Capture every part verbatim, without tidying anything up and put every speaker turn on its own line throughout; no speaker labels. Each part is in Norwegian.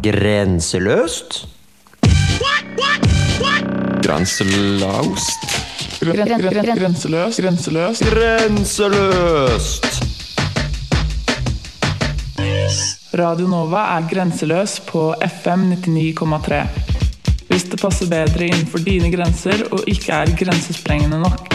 Grenseløst?
Grenseløst?
Grenseløst, grenseløst,
Grenseløst!
Radio Nova er grenseløs på F M nittini komma tre. Hvis det passer bedre innenfor dine grenser og ikke er grensesprengende nok.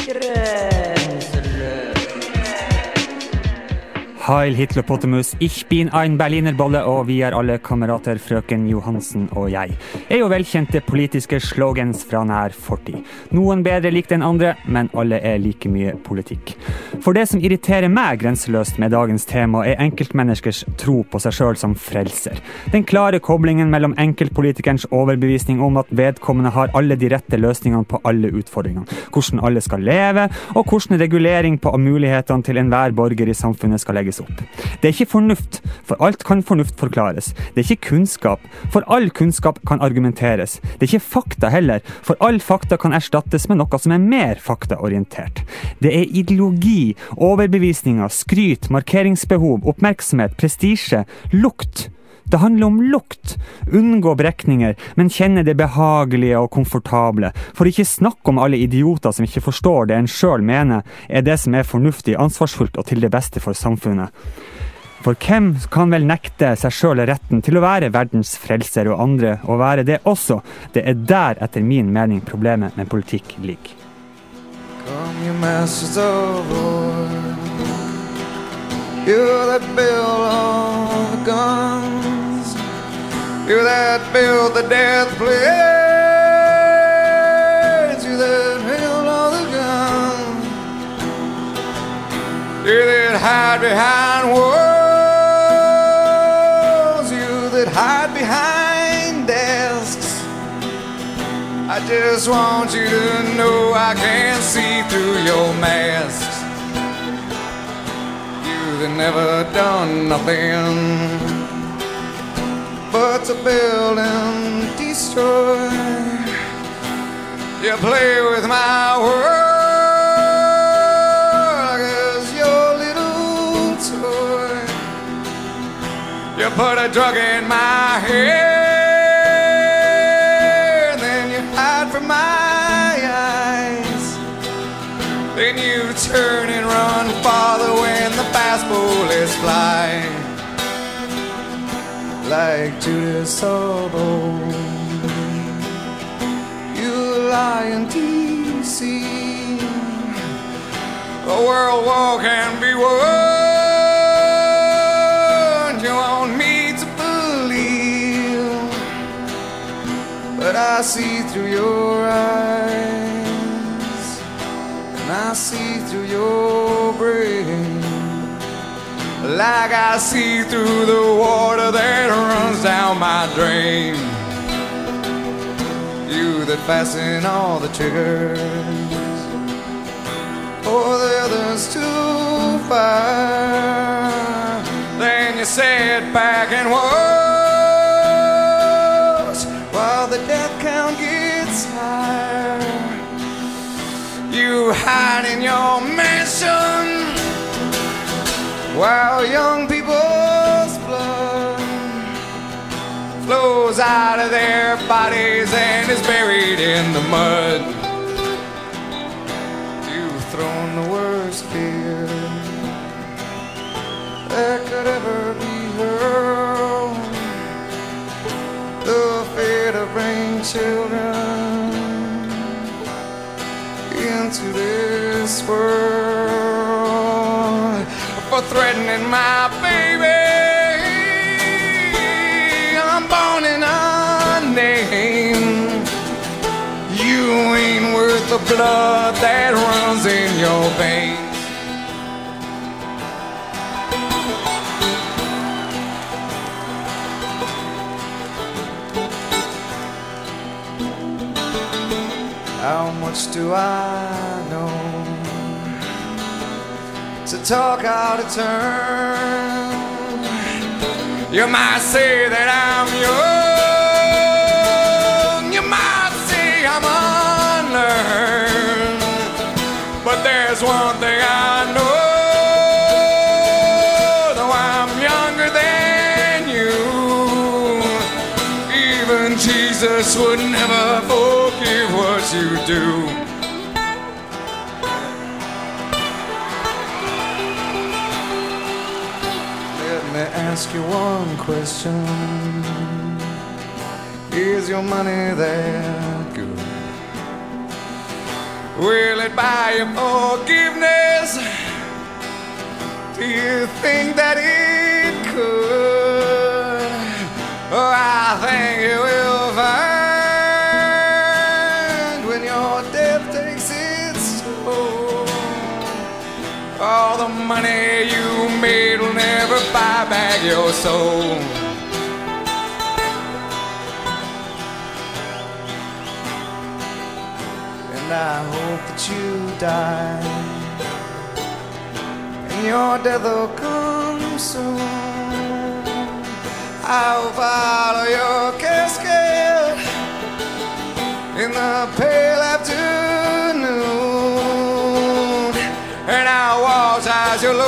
Heil Hitlerpotamus, ich bin ein Berlinerbolle, og vi er alle kamerater, frøken Johansen og jeg. Er jo velkjente politiske slogans fra nær fortid. Noen bedre likt enn andre, men alle er like mye politikk. For det som irriterer meg grenseløst med dagens tema, er enkeltmenneskers tro på seg selv som frelser. Den klare koblingen mellom enkeltpolitikernes overbevisning om at vedkommende har alle de rette løsningene på alle utfordringene, hvordan alle skal leve, og hvordan regulering på mulighetene til enhver borger i samfunnet skal legges opp. Det er ikke fornuft, for alt kan fornuft forklares. Det er ikke kunnskap, for all kunnskap kan argumenteres. Det er ikke fakta heller, for all fakta kan erstattes med noe som er mer faktaorientert. Det er ideologi, overbevisninger, skryt, markeringsbehov, oppmerksomhet, prestisje, lukt. Det handler om lukt. Unngå brekninger, men kjenne det behagelige og komfortable. For ikke snakk om alle idioter som ikke forstår det en selv mener, er det som er fornuftig, ansvarsfullt og til det beste for samfunnet. For hvem kan vel nekte seg selv retten til å være verdens frelser og andre å være det også? Det er der, etter min mening, problemet med politikk ligger.
Come you masters of war, you that build all the guns, you that build the death planes, you that build all the guns, you that hide behind walls, you that hide behind desks. I just want you to know I can't see through your masks. You've never done nothing but to build and destroy. You play with my world as your little toy. You put a drug in my head, then you hide from my eyes. Then you turn and run farther when the fast bullets fly. Like Judas Obo, you lie in D C. A world war can be won. You want me to believe, but I see through your eyes, and I see through your brain, like I see through the water that runs down my drain. You that fasten all the triggers for the others to fire, then you sit back and watch while the death count gets higher. You hide in your mansion while young people's blood flows out of their bodies and is buried in the mud. You've thrown the worst fear that could ever be hurled, the fear to bring children into this world, for threatening my baby. I'm born in a name. You ain't worth the blood that runs in your veins. How much do I know to talk out of turn? You might say that I'm young, you might say I'm unlearned, but there's one thing I know, though I'm younger than you, Jesus would never forgive what you do. Let me ask you one question. Is your money that good? Will it buy you forgiveness? Do you think that it could? Oh, I think you will find when your death takes its toll. All the money you made will never buy back your soul. And I hope that you die, and your death will come soon. I'll follow your casket in the pale afternoon, and I'll watch as you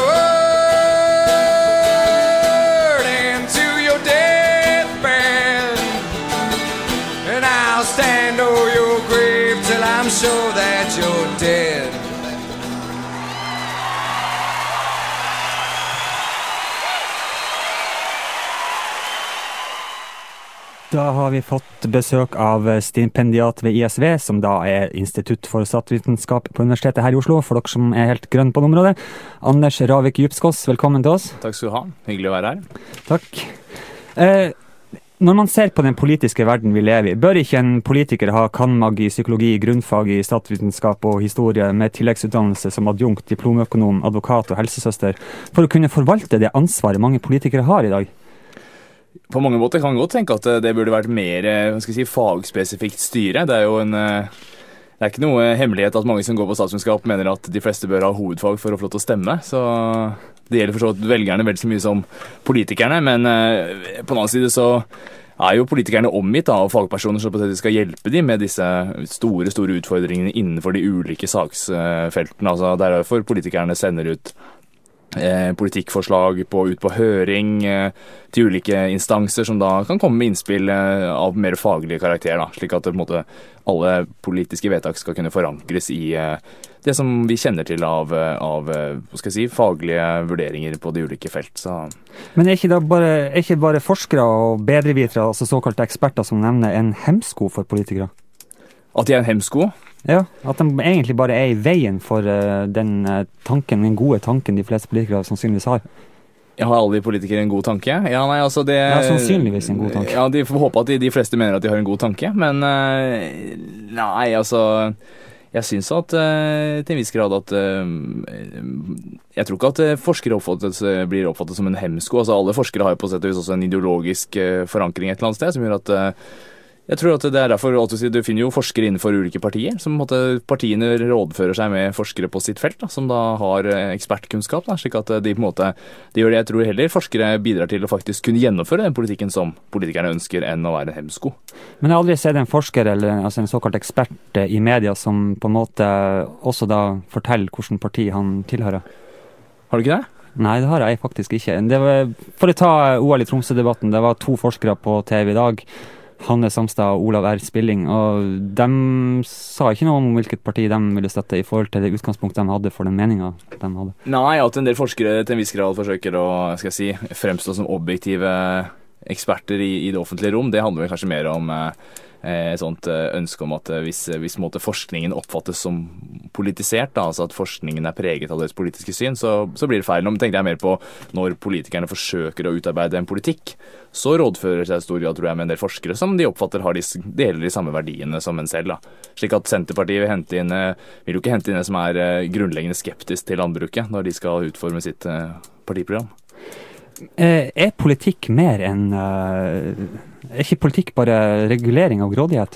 lowered into your deathbed, and I'll stand over your grave till I'm sure that you're dead.
Da har vi fått besøk av stipendiat ved I S V, som da er Institutt for statsvitenskap på Universitetet her i Oslo, for dere som er helt grønn på det området. Anders Ravik Djupskås, velkommen til oss.
Takk skal du ha. Hyggelig å være her.
Takk. Eh, når man ser på den politiske verden vi lever i, bør ikke en politiker ha cand.mag. I psykologi, grunnfag I statsvitenskap og historie med tilleggsutdannelse som adjunkt, diplomøkonom, advokat og helsesøster, for å kunne forvalte det ansvaret mange politikere har I dag?
På mange måter kan man godt tenke at det burde vært mer, hva skal jeg si, fagspesifikt styre. Det er jo en, det er ikke noe hemmelighet at mange som går på statsvitenskap mener at de fleste bør ha hovedfag for å få lov til å stemme. Så det gjelder for så vidt velgerne vel så mye som politikerne, men på den annen side så er jo politikerne omgitt av fagpersoner som på en måte skal hjelpe dem med disse store, store utfordringene innenfor de ulike saksfeltene. Altså det er derfor politikerne sender ut Eh, politikkforslag på, ut på høring eh, til ulike instanser som da kan komme med innspill eh, av mer faglige karakter, da, slik at det, på en måte, alle politiske vedtak skal kunne forankres I eh, det som vi kjenner til av, av hva skal jeg si, faglige vurderinger på de ulike felt. Så.
Men er ikke, da bare, er ikke bare forskere og bedrevitere, altså såkalte eksperter som nevner, en hemsko for politikere?
At de er en hemsko?
Ja, at de egentlig bare er I veien for uh, den uh, tanken, den gode tanken de fleste politikere sannsynligvis har.
Jeg har alle politikere en god tanke? Ja, nei, altså det...
Ja, sannsynligvis en god tanke.
Ja, de får håpe at de, de fleste mener at de har en god tanke, men uh, nei, altså... Jeg synes at uh, til en viss grad at uh, jeg tror ikke at uh, forskere oppfattes, uh, blir oppfattet som en hemsko. Altså alle forskere har jo på sett og vis også en ideologisk uh, forankring et eller annet sted, som gjør at... Uh, Jeg tror at det er derfor at du finner jo forskere innenfor ulike partier, som måtte, partiene rådfører seg med forskere på sitt felt, da, som da har ekspertkunnskap, da, slik at de på en måte, de gjør det jeg tror heller forskere bidrar til å faktisk kunne gjennomføre den politikken som politikerne ønsker, enn å være en hemsko.
Men jeg har aldri sett en forsker, eller altså en såkalt ekspert I media, som på en måte også da forteller hvilken parti han tilhører.
Har du ikke det?
Nei, det har jeg faktisk ikke. Det var, for å ta O L I Tromsø-debatten, det var to forskere på T V I dag, Hanne Samstad og Olav R. Spilling, og de sa ikke noe om hvilket parti de ville støtte I forhold til det utgangspunkt de hadde for den meningen de hadde.
Nei, at en del forskere til en viss grad forsøker å skal jeg si, fremstå som objektive eksperter I, I det offentlige rom, det handler vel kanskje mer om eh, et sånt ønske om at hvis, hvis måte, forskningen oppfattes som politisert, da, altså at forskningen er preget av deres politiske syn, så, så blir det feil. Nå tenkte jeg mer på når politikerne forsøker å utarbeide en politikk, så rådfører seg stor grad, tror jeg, med en del forskere som de oppfatter har de, deler de samme verdiene som en selv. Da. Slik at Senterpartiet vil, hente inn, vil jo ikke hente inn det som er grunnleggende skeptisk til landbruket når de skal utforme sitt partiprogram.
Er politikk mer enn Er ikke politikk bare regulering av grådighet?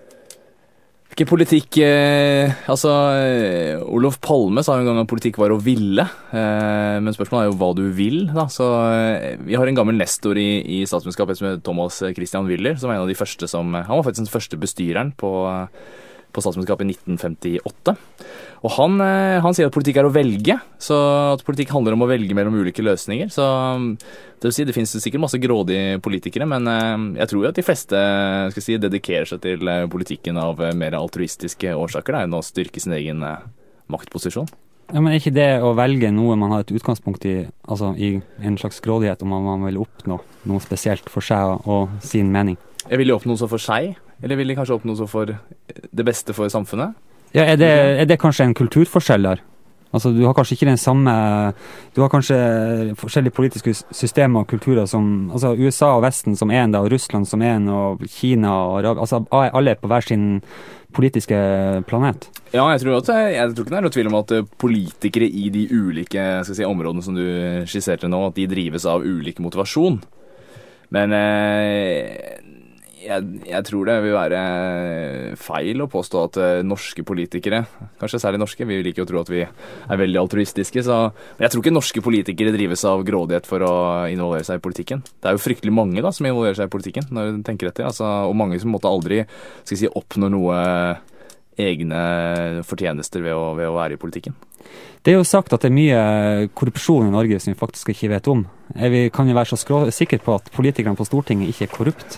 Ikke politikk eh, Altså eh, Olof Palme sa jo en gang at politikk var å ville, eh, men spørsmålet er jo hva du vil, da. Så eh, vi har en gammel nestor i, i statsvitenskap som heter Thomas Christian Willer, som er en av de første som Han var faktisk den første bestyreren på på statsvitenskap I nitten femtiåtte. Og han, han sier at politikk er å velge, så at politikk handler om å velge mellom ulike løsninger. Så det vil si, det finnes sikkert masse grådige politikere, men jeg tror at de fleste skal si, dedikerer seg til politikken av mer altruistiske årsaker, da, enn å styrke sin egen maktposisjon.
Ja, men er ikke det å velge noe man har et utgangspunkt i, altså i en slags grådighet om man vil oppnå noe spesielt for seg og sin mening?
Jeg vil jo oppnå noe for seg, eller vil de kanskje oppnå noe for det beste for samfunnet?
Ja, er det, er det kanskje en kulturforskjell der? Altså, du har kanskje ikke den samme, du har kanskje forskjellige politiske systemer og kulturer som, altså U S A og Vesten som en da, og Russland som en, og Kina og Arabia, altså alle er på hver sin politiske planet. Ja, jeg tror, at, jeg tror ikke det er noe tvil om at politikere i de ulike skal si, områdene som du skisserte nå, at de drives av ulik motivasjon. Men eh, Jeg, jeg tror det vil være feil å påstå at uh, norske politikere, kanskje særlig norske, vi liker å tro at vi er veldig altruistiske, så men jeg tror ikke norske politikere drives av grådighet for å involvere seg i politikken. Det er jo fryktelig mange da, som involverer seg i politikken, når du tenker etter, altså, og mange som måtte aldri skal jeg si, oppnå noe egne fortjenester ved å, ved å være i politikken. Det er jo sagt at det er mye korrupsjon i Norge som vi faktisk ikke vet om. Vi kan jo være så skrå- sikre på at politikerne på Stortinget ikke er korrupt.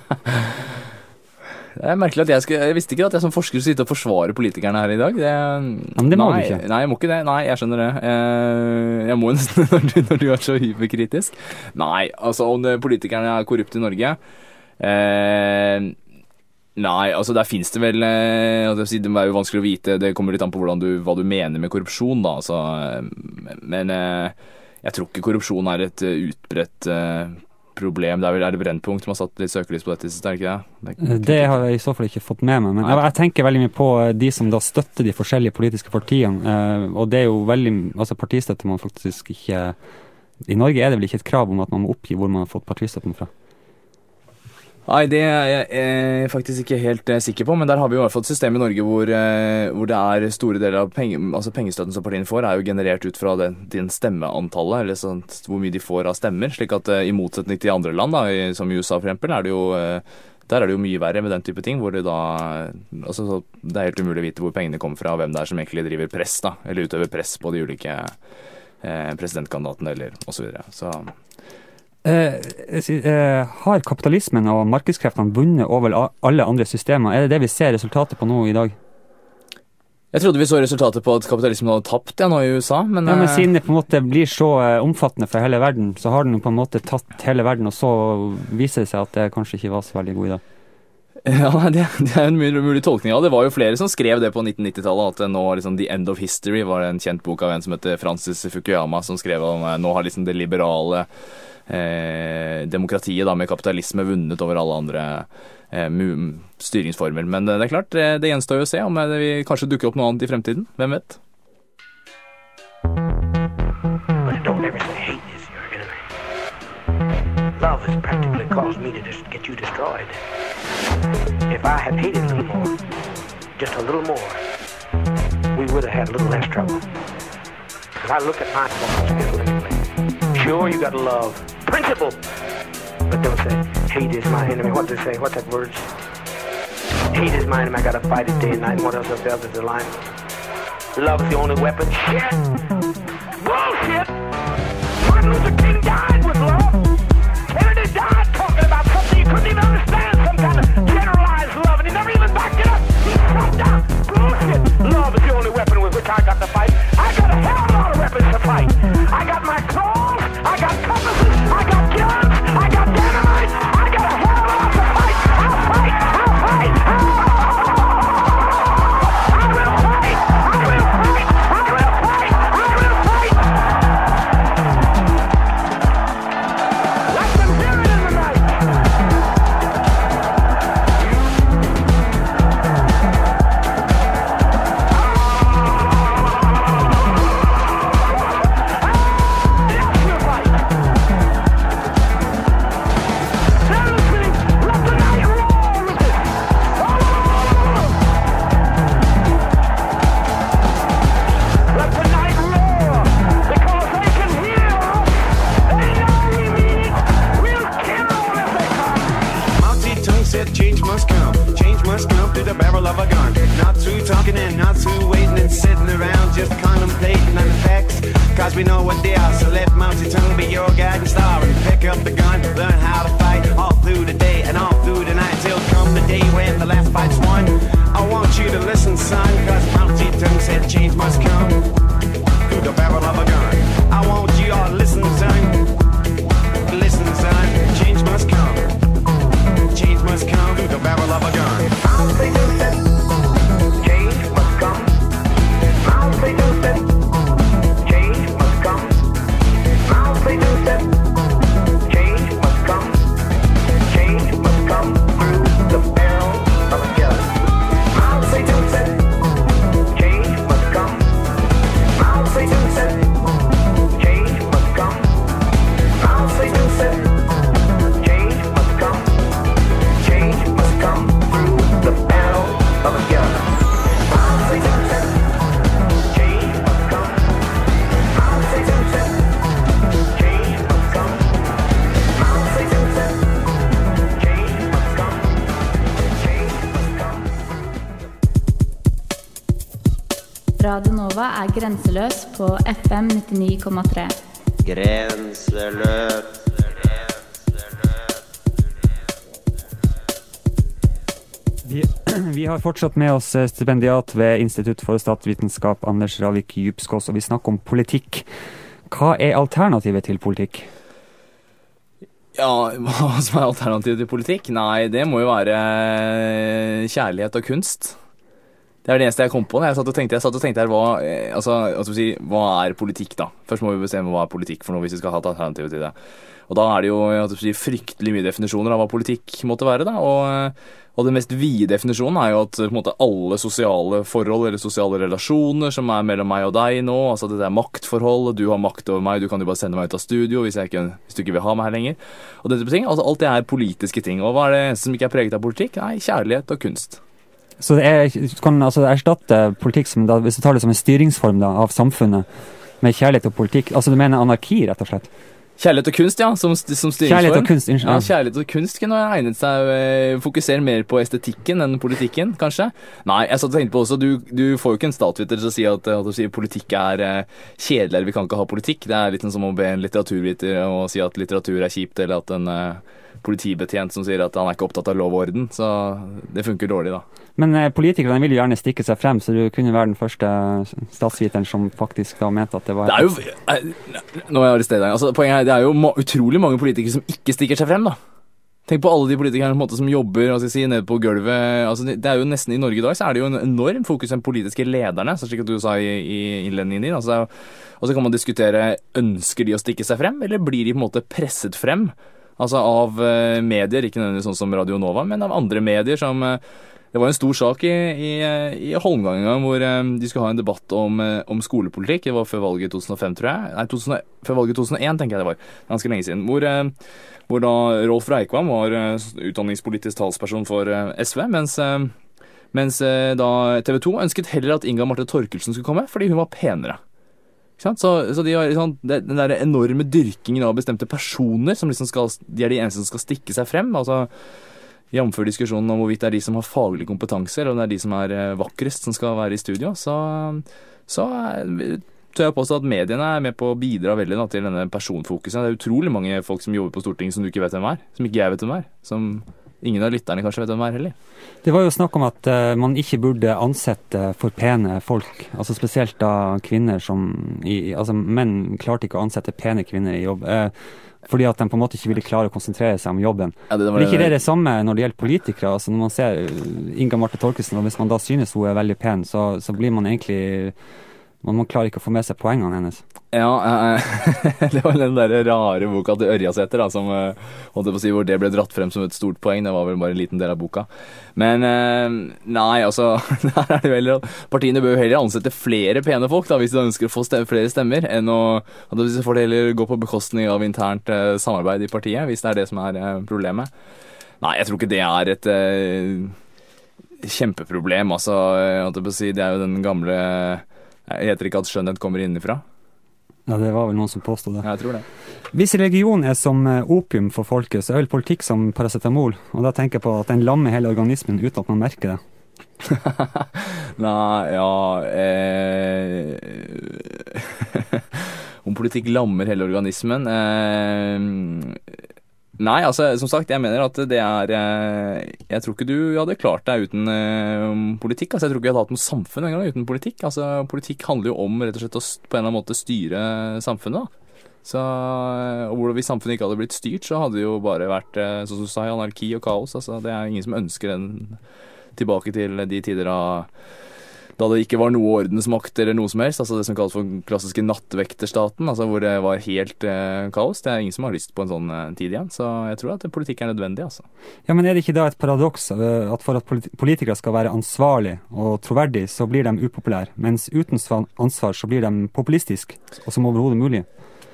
Det er merkelig at jeg skal, jeg visste ikke at jeg som forsker sitter og forsvarer politikerne her i dag. Det,
ja, men det må
nei,
du ikke.
Nei, jeg må ikke det. Nei, jeg skjønner det. Jeg må nesten når du, når du er så hyperkritisk. Nei, altså om politikerne er korrupte i Norge... Eh, Nei, altså der finnes det vel eh, det er jo vanskelig å vite, det kommer litt an på hvordan du, hva du mener med korrupsjon da, altså, men eh, jeg tror ikke korrupsjon er et uh, utbredt uh, problem. Det er vel er det Brennpunkt som har satt litt søkelys på dette, er det ikke det? Det,
det har jeg i så fall ikke fått med meg, men jeg, jeg tenker veldig mye på de som da støtter de forskjellige politiske partiene, eh, og det er jo veldig, altså partistøtte man faktisk ikke, i Norge er det vel ikke et krav om at man må oppgi hvor man har fått partistøtten fra?
Nei, det er jeg er faktisk ikke helt uh, sikker på, men der har vi jo i hvert fall et system i Norge hvor, uh, hvor det er store deler av penge, altså pengestøtten som partiene får, er jo generert ut fra den, den stemmeantallet, eller sånn, hvor mye de får av stemmer, slik at uh, i motsetning til andre land, da, i, som i U S A for eksempel, er det jo, uh, der er det jo mye verre med den type ting, hvor det da, altså, så, det er helt umulig å vite hvor pengene kommer fra, og hvem det er som egentlig driver press, da, eller utøver press på de ulike uh, presidentkandidatene, eller og så videre, så...
Eh, eh, har kapitalismen og markedskreftene vunnet over alle andre systemer? Er det det vi ser resultatet på nå i dag?
Jeg trodde vi så resultatet på at kapitalismen hadde tapt ja, nå i U S A, men...
Ja, men siden det på en måte blir så eh, omfattende for hele verden, så har den på en måte tatt hele verden, og så viser det seg at det kanskje ikke var så veldig god i dag.
Ja, det, det er en mulig, mulig tolkning av det. Det var jo flere som skrev det på nitten nittitallet, at nå liksom The End of History var en kjent bok av en som heter Francis Fukuyama, som skrev om nå har liksom det liberale Eh, demokratiet da med kapitalisme vunnet over alle andre eh, styringsformer. Men det, det er klart, det, det gjenstår jo å se om det vil kanskje dukke opp noe annet i fremtiden. Hvem vet?
But don't ever say hate is your enemy. Love has practically caused me to just get you destroyed. If I had hated a little more, just a little more, we would have had a little less trouble. Because I look at my thoughts analytically. Sure, you gotta love principle, but don't say hate is my enemy. What do they say? What's that word? Hate is my enemy. I gotta fight it day and night. What else is the other the line? Love is the only weapon. Shit! Bullshit! Martin Luther King died with love. Kennedy died talking about something you couldn't even understand, some kind of generalized love, and he never even backed it up. He shut down. Bullshit! Love is the only weapon with which I got to fight. I got a hell of a lot of weapons to fight. I got my claws. I got compasses, I got guns, I got dynamite, I got a hell of a lot to fight. I'll fight, I'll fight, I'll I will fight, I will fight, I will fight, I will fight. Let them hear it in the night.
Change must come, change must come through the barrel of a gun. Not through talking and not through waiting and sitting around.
cause we know what they are. So let Mountie Tongue be your guiding star and pick up the gun, learn how to fight all through the day and all through the night till come the day when the last fight's won. I want you to listen, son, cause Mountie Tongue said change must come through the barrel of a gun. I want you all to listen, son. Listen, son, change must come. Change must come through the barrel of a gun. I'll say no step. Change must come. I'll say no step. Change must come. I'll say no step. Change must come. Change must come through the barrel of a gun. I'll say no step. Change must come. I'll say no step. Change must come. I'll say no step. Change must come. Change must come through the barrel of a gun. I'll say no step. Change must come. I'll say no step. Change must come. I'll say no step. Change must come. Change must come.
Radio Nova er grenseløs på F M nittionio komma tre.
Grenseløs.
Vi, vi har fortsatt med oss stipendiat ved Institutt for statsvitenskap, Anders Ravik Djupskås, og vi snakker om politikk. Hva er alternativet til politikk?
Ja, hva som er alternativet til politikk? Nei, det må jo være kjærlighet og kunst. Det er det eneste jeg kom på. Jeg satt og tenkte, jeg satt og tenkte her, hva, altså, altså, si, hva er politikk da? Først må vi bestemme hva er politikk for noe hvis vi skal ha et alternativ til det. Og da er det jo altså, si, fryktelig mye definisjoner av hva politikk måtte være da. Og, og den mest vide definisjonen er jo at på en måte, alle sosiale forhold eller sosiale relasjoner som er mellom meg og deg nå, altså det er maktforhold, du har makt over meg, du kan jo bare sende meg ut av studio hvis, jeg ikke, hvis du ikke vil ha meg her lenger. Og dette ting, altså alt det er politiske ting. Og hva er det eneste som ikke er preget av politikk? Nei, kjærlighet og kunst.
Så det er, du kan altså erstatte politikk som, da, hvis du tar det som en styringsform da, av samfunnet, med kjærlighet og politikk, altså du mener anarki rett og slett?
Kjærlighet og kunst, ja, som, som styringsform.
Kjærlighet og kunst, ja.
Ja, kjærlighet og kunst kunne egnet seg å fokusere mer på estetikken enn politikken, kanskje. Nei, jeg satt og tenkte på også, du, du får jo ikke en statsviter til å si at, at si, politikk er uh, kjedelig, eller vi kan ikke ha politikk. Det er litt som å be en litteraturviter å si at litteratur er kjipt, eller at en uh, politibetjent som sier at han er ikke opptatt av lov og orden, så det funker dårlig da.
Men eh, politikerne vil jo gjerne stikke seg frem, så du kunne være den første statsviteren som faktisk da mente at det var...
Det er jo... Jeg, nå er jeg arrestert deg. Altså, poenget er, det er jo ma- utrolig mange politikere som ikke stikker seg frem da. Tenk på alle de politikerne måte, som jobber altså, si, nede på gulvet. Altså, det er jo nesten i Norge i dag, så er det jo en enorm fokus på de politiske lederne, så slik at du sa i, i innledningen din. Altså, og så kan man diskutere, ønsker de å stikke seg frem, eller blir de på en måte presset frem? Altså av uh, medier, ikke nødvendigvis sånn som Radio Nova, men av andre medier som... Uh, Det var en stor sak i, i, i Holmgang en gang, hvor um, de skulle ha en debatt om, uh, om skolepolitikk. Det var før valget i to tusen og fem, tror jeg. Nei, to tusen, før valget i to tusen og en, tenker jeg det var. Ganske lenge siden. Hvor, uh, hvor da Rolf Reikvam var uh, utdanningspolitisk talsperson for uh, S V, mens, uh, mens uh, da T V to ønsket heller at Inga Marte Torkelsen skulle komme, fordi hun var penere. Så, så de har, sånn, det, den der enorme dyrkingen av bestemte personer, som liksom skal, de er de eneste som skal stikke seg frem, altså... Jamfør diskusjonen om hvorvidt det er de som har faglig kompetanse, eller om det er de som er vakrest som skal være i studio, så, så tør jeg påstå at mediene er med på å bidra veldig da, til denne personfokusen. Det er utrolig mange folk som jobber på Stortinget som du ikke vet hvem er, som ikke jeg vet hvem er, som ingen av lytterne kanskje vet hvem er heller.
Det var jo snakk om at uh, man ikke burde ansette for pene folk, altså spesielt da kvinner som, i, altså menn klarte ikke å ansette pene kvinner i jobb. Uh, Fordi at de på en måte ikke ville klare å konsentrere seg om jobben. Ja, det, det var... Er ikke det det samme når det gjelder politikere? Altså når man ser Inga Marte Torkelsen, og hvis man da synes hun er veldig pen, så, så blir man egentlig... Man, man klarer ikke å få med seg poengene hennes.
Ja, eh, det var den der rare boka til Ørjasæter da, som eh, holdt jeg på å si, hvor det ble dratt frem som et stort poeng. Det var vel bare en liten del av boka. Men eh, nei, altså, der er det vel at partiene bør jo heller ansette flere pene folk da, hvis de ønsker å få stem- flere stemmer, enn å, at hvis de får det heller gå på bekostning av internt eh, samarbeid i partiet, hvis det er det som er eh, problemet. Nei, jeg tror ikke det er et eh, kjempeproblem, altså, holdt jeg på å si, det er jo den gamle... Jeg heter ikke at skjønnhet kommer innifra.
Ja, det var vel noen som påstod det.
Jeg tror det.
Hvis religion er som opium for folket, så er vel politikk som paracetamol. Og da tenker jeg på at den lammer hele organismen uten at man merker det.
Nei, ja eh... om politikk lammer hele organismen. Eh, nei, altså, som sagt, jeg mener at det er eh, jeg tror ikke du hadde klart deg uten eh, politikk. Altså, jeg tror ikke jeg hadde hatt noe samfunn en gang uten politikk. Altså, politikk handler jo om rett og slett å på en eller annen måte styre samfunnet, da. Så, og hvis samfunnet ikke hadde blitt styrt, så hadde det jo bare vært sånn som du sa, anarki og kaos. Altså, det er ingen som ønsker den tilbake til de tider av, da det ikke var noe ordensmakt eller noe som helst. Altså det som kalles for klassiske nattvekterstaten, altså hvor det var helt eh, kaos. Det er ingen som har lyst på en sånn eh, tid igjen. Så jeg tror at politikk er nødvendig. Altså.
Ja, men er det ikke da et paradoks at for at politikere skal være ansvarlige og troverdige, så blir de upopulære, mens uten ansvar så blir de populistiske, og som overhodet mulig?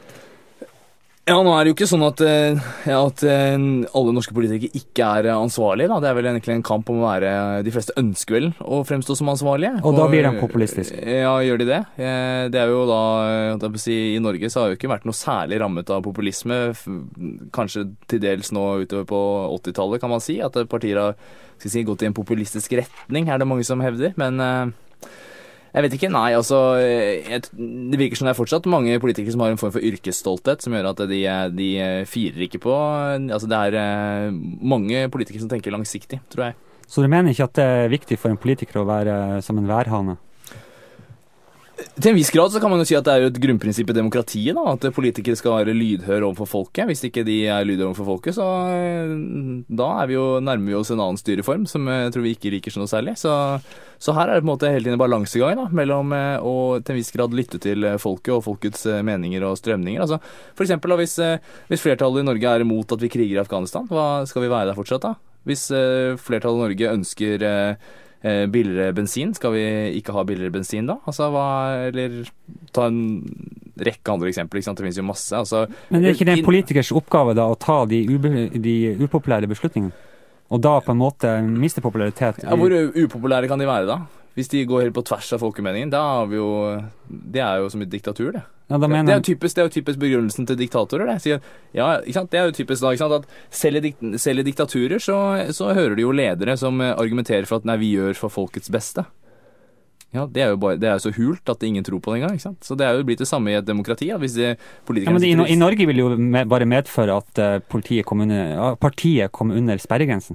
Ja, nå er det jo ikke sånn at, ja, at alle norske politikere ikke er ansvarlige. Da. Det er vel egentlig en kamp om å være de fleste ønsker vel å fremstå som ansvarlige.
Og da blir de populistiske?
Ja, gjør de det. Det er jo da, jeg vil si, i Norge så har jo ikke vært noe særlig rammet av populisme. Kanskje til dels nå utover på åttitallet kan man si, at partier har skal si, gått i en populistisk retning, er det mange som hevder. Men jeg vet ikke, nei, altså jeg, det virker som det er fortsatt mange politikere som har en form for yrkesstolthet som gjør at de, de firer ikke på, altså det er mange politikere som tenker langsiktig, tror jeg.
Så du mener ikke at det er viktig for en politiker å være som en værhane?
Til en viss grad så kan man jo si at det er jo et grunnprinsipp i demokratiet, da, at politikere skal være lydhør overfor folket. Hvis ikke de er lydhør overfor folket, så da er vi jo, nærmer vi oss en annen styreform som jeg tror vi ikke liker så noe særlig. Så, så her er det på en måte hele tiden en balansegang da, mellom å til en viss grad lytte til folket og folkets meninger og strømninger. Altså, for eksempel da, hvis, hvis flertallet i Norge er imot at vi kriger i Afghanistan, hva skal vi være der fortsatt da? Hvis flertallet i Norge ønsker billigere bensin, skal vi ikke ha billigere bensin da? Altså hva, eller ta en rekke andre eksempler, ikke sant? Det finnes jo masse. Altså,
men det er ikke det en politikers oppgave da, å ta de, ube, de upopulære beslutningene? Og da på en måte miste popularitet?
Ja, hvor upopulære kan de være da? Hvis de går helt på tvers av folkemeningen, da har vi jo, det er jo som et diktatur det.
Ja, da mener...
det, er jo typisk, det er jo typisk begrunnelsen til diktatorer det. Sier, ja, ikke sant? Det er jo typisk da, ikke sant? At selv i, dikt, selv i diktaturer så, så hører du jo ledere som argumenterer for at nei, vi gjør for folkets beste. Ja, det er jo bare, det er så hult at ingen tror på det engang, ikke sant? Så det er jo blitt det samme i et demokrati. At hvis de
ja, men i, i Norge vil jo med, bare medføre at uh, politiet kom under, uh, partiet kom under sperregrensen.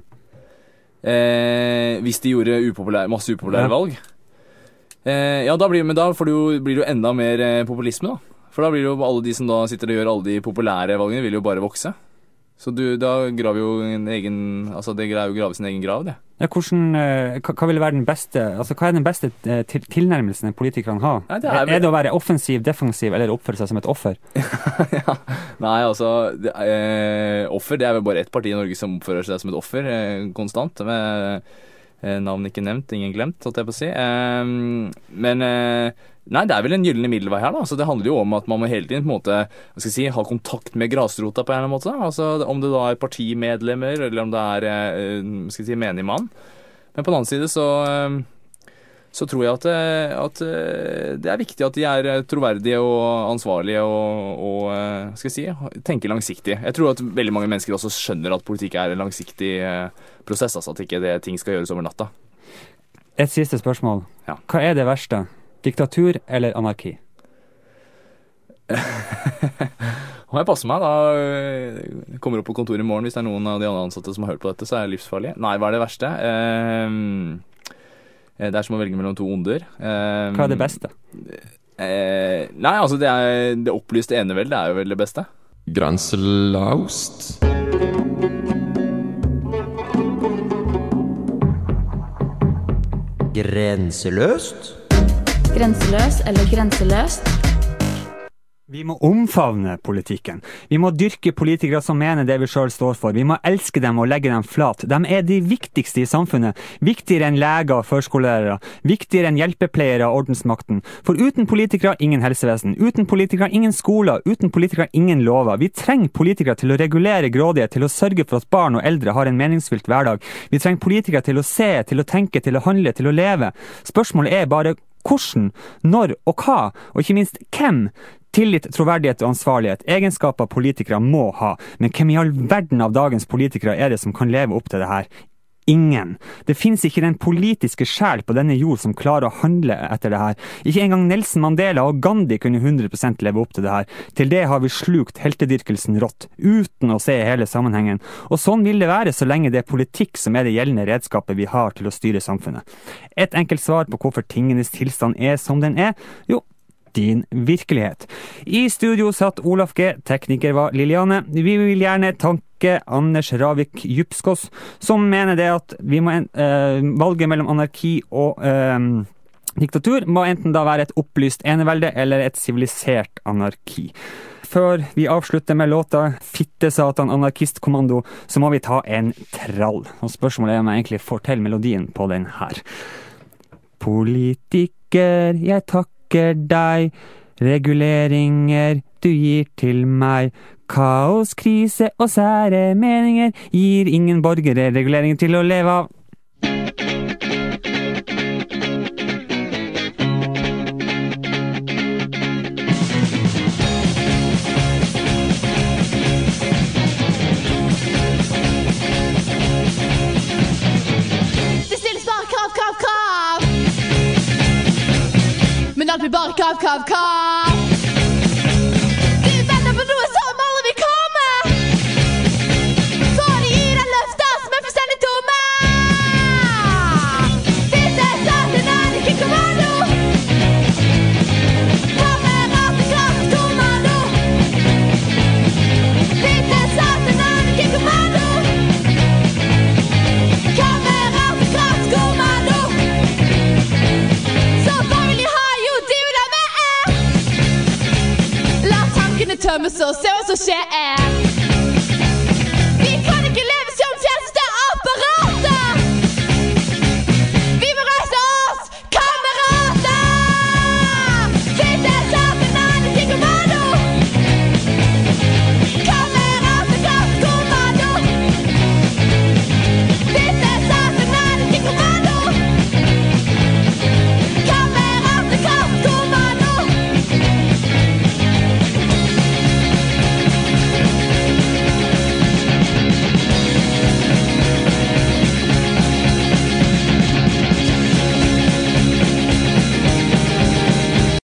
Eh, hvis de gjorde upopulære, masse upopulære ja. valg. Eh, ja, da, blir, men da får du jo, blir det jo enda mer eh, populisme da. For da blir det jo alle de som da sitter og gjør alle de populære valgene, vil jo bare vokse. Så du, da graver jo en egen, altså det er jo grave sin egen grav, det.
Ja, hvordan, hva, hva vil være den beste, altså hva er den beste til, tilnærmelsen politikerne har? Nei, det er, vel... er det å være offensiv, defensiv, eller oppføre seg som et offer?
ja, nei, altså, det, eh, offer, det er vel bare ett parti i Norge som oppfører seg som et offer, eh, konstant, med eh, navn ikke nevnt, ingen glemt, holdt jeg på å si. Eh, men... Eh, Nei, det er vel en gyllene middelvei her da, så det handler jo om at man må hele tiden på en måte, hva skal jeg si, ha kontakt med grasrota på en eller annen måte, altså om det da er partimedlemmer, eller om det er, hva skal jeg si, menig mann. Men på den annen side så, så tror jeg at, at det er viktig at de er troverdige og ansvarlige og, og skal jeg si, tenker langsiktig. Jeg tror at veldig mange mennesker også skjønner at politikk er en langsiktig prosess, altså at ikke det ting skal gjøres over natta.
Et siste spørsmål. Ja. Hva er det verste? Diktatur eller anarki?
Om jeg passer meg, da jeg kommer opp på kontoret i morgen hvis det er noen av de andre ansatte som har hørt på dette, så er det livsfarlig. Nei, hva er det verste? Det er som å velge mellom to onder.
Hva er det beste?
Nei, altså det, er, det opplyste eneveld, det er jo vel det beste.
Grenselaust.
Grenseløst?
Grenseløs eller grenseløst?
Vi må omfavne politikken. Vi må dyrke politikere som mener det vi selv står for. Vi må elske dem og legge dem flat. De er de viktigste i samfunnet. Viktigere enn leger og førskolelærere. Viktigere enn hjelpepleiere og ordensmakten. For uten politikere, ingen helsevesen. Uten politikere, ingen skoler. Uten politikere, ingen lover. Vi trenger politikere til å regulere grådighet, til å sørge for at barn og eldre har en meningsfylt hverdag. Vi trenger politikere til å se, til å tenke, til å handle, til å leve. Spørsmålet er bare hvordan, når og hva, og ikke minst hvem. Tillit, troverdighet og ansvarlighet, egenskaper politikere må ha, men hvem i all verden av dagens politikere er det som kan leve opp til det her? ingen. Det finnes ikke den politiske sjel på denne jord som klarer å handle etter det her. Ikke engang Nelson Mandela og Gandhi kunne hundre prosent leve opp til det her. Til det har vi slukt heltedyrkelsen rått, uten å se hele sammenhengen. Og sånn vil det være så lenge det er politikk som er det gjeldende redskapet vi har til å styre samfunnet. Et enkelt svar på hvorfor tingenes tilstand er som den er, jo, din virkelighet. I studio satt Olaf G, tekniker var Liliane. Vi vil gjerne tanke Anders Ravik Djupskås, som mener det at vi må uh, valget mellom anarki og uh, diktatur må enten da være et opplyst enevelde eller et sivilisert anarki. Før vi avslutter med låta Fittesatan anarkistkommando, så må vi ta en trall. Og spørsmålet er om jeg egentlig får til melodien på den her. Politiker, jeg takker deg, reguleringer du gir til meg, kaos, krise og sære meninger gir ingen borgere reguleringer til å leve av.
Alt blir bare kav, kav, kav. Du venter på noe som aldri vil komme, for de gir deg løfter som er fullstendig tomme. Fitte satan anarkikommando, kamerater kommando. Fitte satan anarkikommando, kamerater kommando. Så hva vil de ha? Tømmes og se hva som skjer.